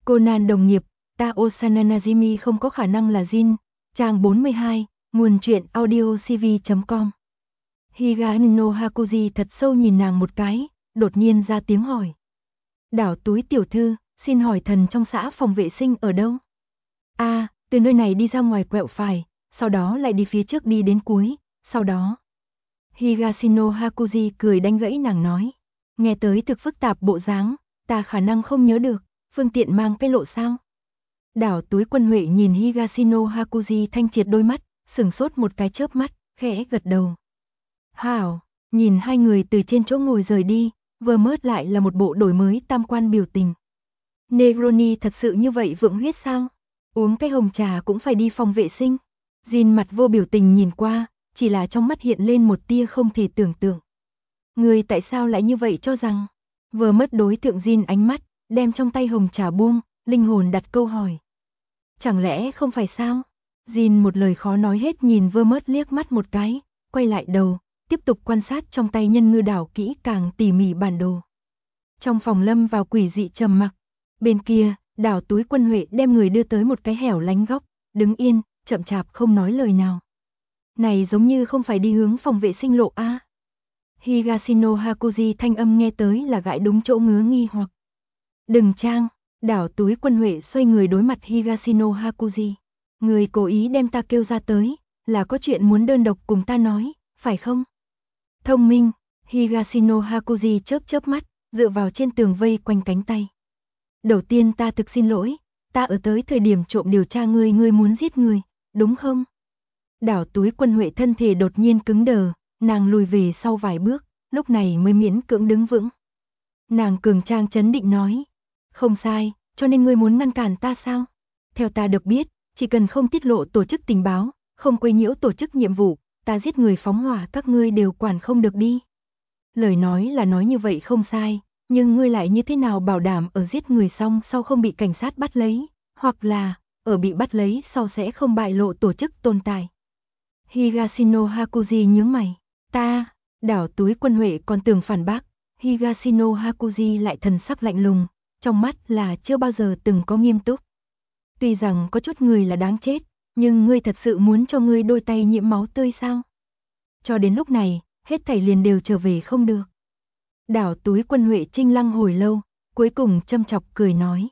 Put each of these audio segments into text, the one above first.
Conan đồng nghiệp, ta Osana Najimi không có khả năng là Jin. Trang 42, nguồn truyện audiocv.com. Higano Hakuji thật sâu nhìn nàng một cái, đột nhiên ra tiếng hỏi. Đảo túi tiểu thư, xin hỏi thần trong xã phòng vệ sinh ở đâu? Từ nơi này đi ra ngoài quẹo phải, sau đó lại đi phía trước đi đến cuối, sau đó. Higashino Hakuji cười đánh gãy nàng nói. Nghe tới thực phức tạp bộ dáng, ta khả năng không nhớ được, phương tiện mang cái lộ sao? Đảo túi Quân Huệ nhìn Higashino Hakuji thanh triệt đôi mắt, sửng sốt một cái chớp mắt, khẽ gật đầu. Hảo, nhìn hai người từ trên chỗ ngồi rời đi, Vermont lại là một bộ đổi mới tam quan biểu tình. Negroni thật sự như vậy vượng huyết sao? Uống cái hồng trà cũng phải đi phòng vệ sinh. Jin mặt vô biểu tình nhìn qua, chỉ là trong mắt hiện lên một tia không thể tưởng tượng. Người tại sao lại như vậy cho rằng? Vermont đối thượng Jin ánh mắt, đem trong tay hồng trà buông, linh hồn đặt câu hỏi. Chẳng lẽ không phải sao? Jin một lời khó nói hết nhìn Vermont liếc mắt một cái, quay lại đầu, tiếp tục quan sát trong tay nhân ngư đảo kỹ càng tỉ mỉ bản đồ. Trong phòng lâm vào quỷ dị trầm mặc. Bên kia, đảo túi Quân Huệ đem người đưa tới một cái hẻo lánh góc, đứng yên, chậm chạp không nói lời nào. Này giống như không phải đi hướng phòng vệ sinh lộ a. Higashino Hakuji thanh âm nghe tới là gãi đúng chỗ ngứa nghi hoặc. Đừng trang, đảo túi Quân Huệ xoay người đối mặt Higashino Hakuji. Người cố ý đem ta kêu ra tới, là có chuyện muốn đơn độc cùng ta nói, phải không? Thông minh, Higashino Hakuji chớp chớp mắt, dựa vào trên tường vây quanh cánh tay. Đầu tiên ta thực xin lỗi, ta ở tới thời điểm trộm điều tra ngươi muốn giết người, đúng không? Đảo túi Quân Huệ thân thể đột nhiên cứng đờ, nàng lùi về sau vài bước, lúc này mới miễn cưỡng đứng vững. Nàng cường trang trấn định nói, không sai, cho nên ngươi muốn ngăn cản ta sao? Theo ta được biết, chỉ cần không tiết lộ tổ chức tình báo, không quấy nhiễu tổ chức nhiệm vụ, ta giết người phóng hỏa các ngươi đều quản không được đi. Lời nói là nói như vậy không sai, nhưng ngươi lại như thế nào bảo đảm ở giết người xong sau không bị cảnh sát bắt lấy, hoặc là, ở bị bắt lấy sau sẽ không bại lộ tổ chức tồn tại. Higashino Hakuji nhướng mày, đảo túi Quân Huệ còn tưởng phản bác, Higashino Hakuji lại thần sắc lạnh lùng, trong mắt là chưa bao giờ từng có nghiêm túc. Tuy rằng có chút người là đáng chết, nhưng ngươi thật sự muốn cho ngươi đôi tay nhiễm máu tươi sao? Cho đến lúc này, hết thảy liền đều trở về không được. Đảo túi Quân Huệ trinh lăng hồi lâu, cuối cùng châm chọc cười nói.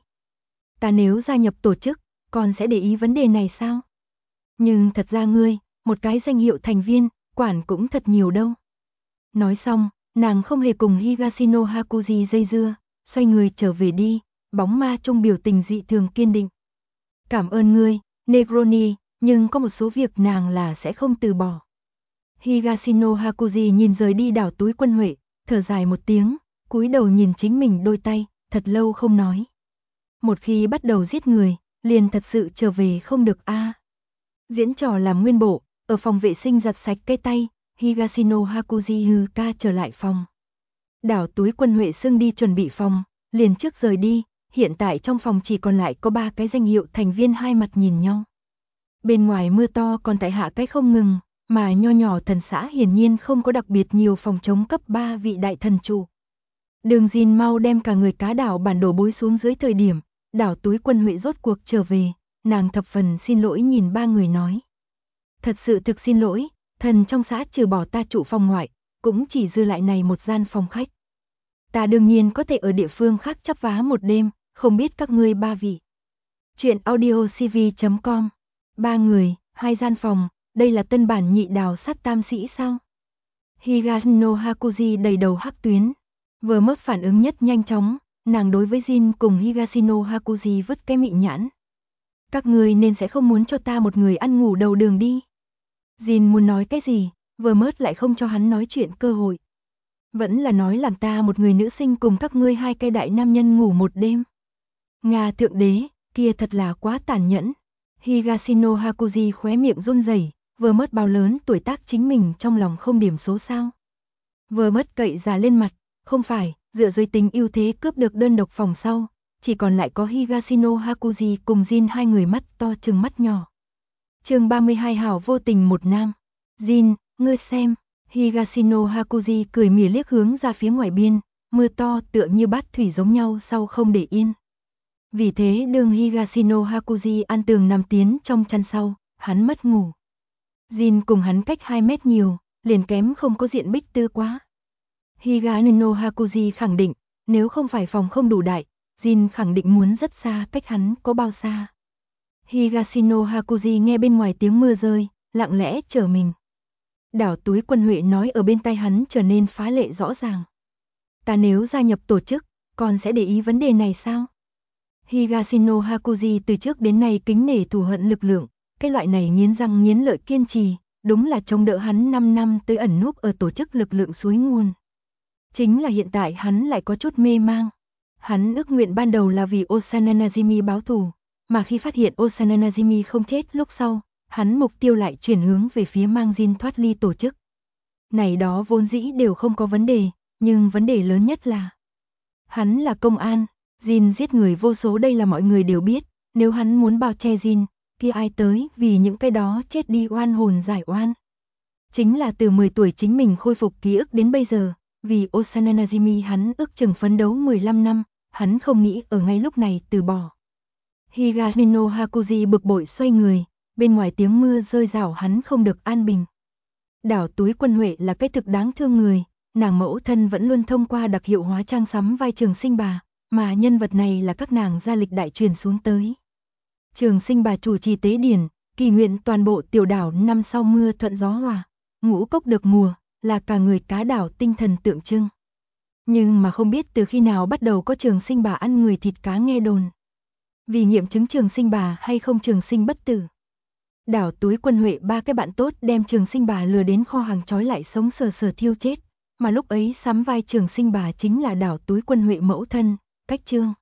Ta nếu gia nhập tổ chức, còn sẽ để ý vấn đề này sao? Nhưng thật ra ngươi, một cái danh hiệu thành viên, quản cũng thật nhiều đâu. Nói xong, nàng không hề cùng Higashino Hakuji dây dưa, xoay người trở về đi, bóng ma trong biểu tình dị thường kiên định. Cảm ơn ngươi, Negroni, nhưng có một số việc nàng là sẽ không từ bỏ. Higashino Hakuji nhìn rời đi đảo túi Quân Huệ, thở dài một tiếng, cúi đầu nhìn chính mình đôi tay, thật lâu không nói. Một khi bắt đầu giết người, liền thật sự trở về không được a. Diễn trò làm nguyên bộ, ở phòng vệ sinh giặt sạch cái tay, Higashino Hakuji hừ ca trở lại phòng. Đảo túi Quân Huệ xưng đi chuẩn bị phòng, liền trước rời đi, hiện tại trong phòng chỉ còn lại có 3 cái danh hiệu thành viên hai mặt nhìn nhau. Bên ngoài mưa to còn tại hạ cái không ngừng, mà nho nhỏ thần xã hiển nhiên không có đặc biệt nhiều phòng chống cấp 3 vị đại thần chủ. Đường Jin mau đem cả người cá đảo bản đồ bối xuống dưới thời điểm, đảo túi Quân Huệ rốt cuộc trở về, nàng thập phần xin lỗi nhìn 3 người nói. Thật sự thực xin lỗi, thần trong xã trừ bỏ ta trụ phòng ngoại, cũng chỉ dư lại này một gian phòng khách. Ta đương nhiên có thể ở địa phương khác chắp vá một đêm, không biết các ngươi 3 vị. Chuyện audiocv.com. 3 người, 2 gian phòng, đây là tân bản nhị đào sắt tam sĩ sao? Higashino Hakuji đầy đầu hắc tuyến. Vừa mất phản ứng nhất nhanh chóng, nàng đối với Jin cùng Higashino Hakuji vứt cái mị nhãn. Các ngươi nên sẽ không muốn cho ta một người ăn ngủ đầu đường đi. Jin muốn nói cái gì, vừa mất lại không cho hắn nói chuyện cơ hội. Vẫn là nói làm ta một người nữ sinh cùng các ngươi 2 cái đại nam nhân ngủ một đêm. Nga thượng đế, kia thật là quá tàn nhẫn. Higashino Hakuji khóe miệng run rẩy, vừa mất bao lớn tuổi tác chính mình trong lòng không điểm số sao. Vừa mất cậy già lên mặt, không phải, dựa dưới tính ưu thế cướp được đơn độc phòng sau, chỉ còn lại có Higashino Hakuji cùng Jin 2 người mắt to trừng mắt nhỏ. Chương 32 hảo vô tình một nam. Jin, ngươi xem, Higashino Hakuji cười mỉa liếc hướng ra phía ngoài biên, mưa to tựa như bát thủy giống nhau sau không để yên. Vì thế đương Higashino Hakuji an tường nằm tiến trong chăn sau, hắn mất ngủ. Jin cùng hắn cách 2 mét nhiều, liền kém không có diện bích tư quá. Higashino Hakuji khẳng định, nếu không phải phòng không đủ đại, Jin khẳng định muốn rất xa, cách hắn có bao xa. Higashino Hakuji nghe bên ngoài tiếng mưa rơi, lặng lẽ chờ mình. Đảo túi Quân Huệ nói ở bên tai hắn trở nên phá lệ rõ ràng. Ta nếu gia nhập tổ chức, còn sẽ để ý vấn đề này sao? Higashino Hakuji từ trước đến nay kính nể thù hận lực lượng, cái loại này nghiến răng nghiến lợi kiên trì, đúng là chống đỡ hắn 5 năm tới ẩn núp ở tổ chức lực lượng suối nguồn. Chính là hiện tại hắn lại có chút mê mang. Hắn ước nguyện ban đầu là vì Osana Najimi báo thù, mà khi phát hiện Osana Najimi không chết lúc sau, hắn mục tiêu lại chuyển hướng về phía mang Jin thoát ly tổ chức. Này đó vốn dĩ đều không có vấn đề, nhưng vấn đề lớn nhất là hắn là công an, Jin giết người vô số đây là mọi người đều biết, nếu hắn muốn bao che Jin, kia ai tới vì những cái đó chết đi oan hồn giải oan. Chính là từ 10 tuổi chính mình khôi phục ký ức đến bây giờ, vì Osana Najimi hắn ước chừng phấn đấu 15 năm, hắn không nghĩ ở ngay lúc này từ bỏ. Higashino Hakuji bực bội xoay người, bên ngoài tiếng mưa rơi rào hắn không được an bình. Đảo túi Quân Huệ là cái thực đáng thương người, nàng mẫu thân vẫn luôn thông qua đặc hiệu hóa trang sắm vai Trường Sinh Bà, mà nhân vật này là các nàng gia lịch đại truyền xuống tới. Trường Sinh Bà chủ trì tế điển, kỳ nguyện toàn bộ tiểu đảo năm sau mưa thuận gió hòa, ngũ cốc được mùa, là cả người cá đảo tinh thần tượng trưng. Nhưng mà không biết từ khi nào bắt đầu có Trường Sinh Bà ăn người thịt cá nghe đồn. Vì nghiệm chứng Trường Sinh Bà hay không trường sinh bất tử. Đảo túi Quân Huệ ba cái bạn tốt đem Trường Sinh Bà lừa đến kho hàng trói lại sống sờ sờ thiêu chết, mà lúc ấy sắm vai Trường Sinh Bà chính là đảo túi Quân Huệ mẫu thân, Cách Trương.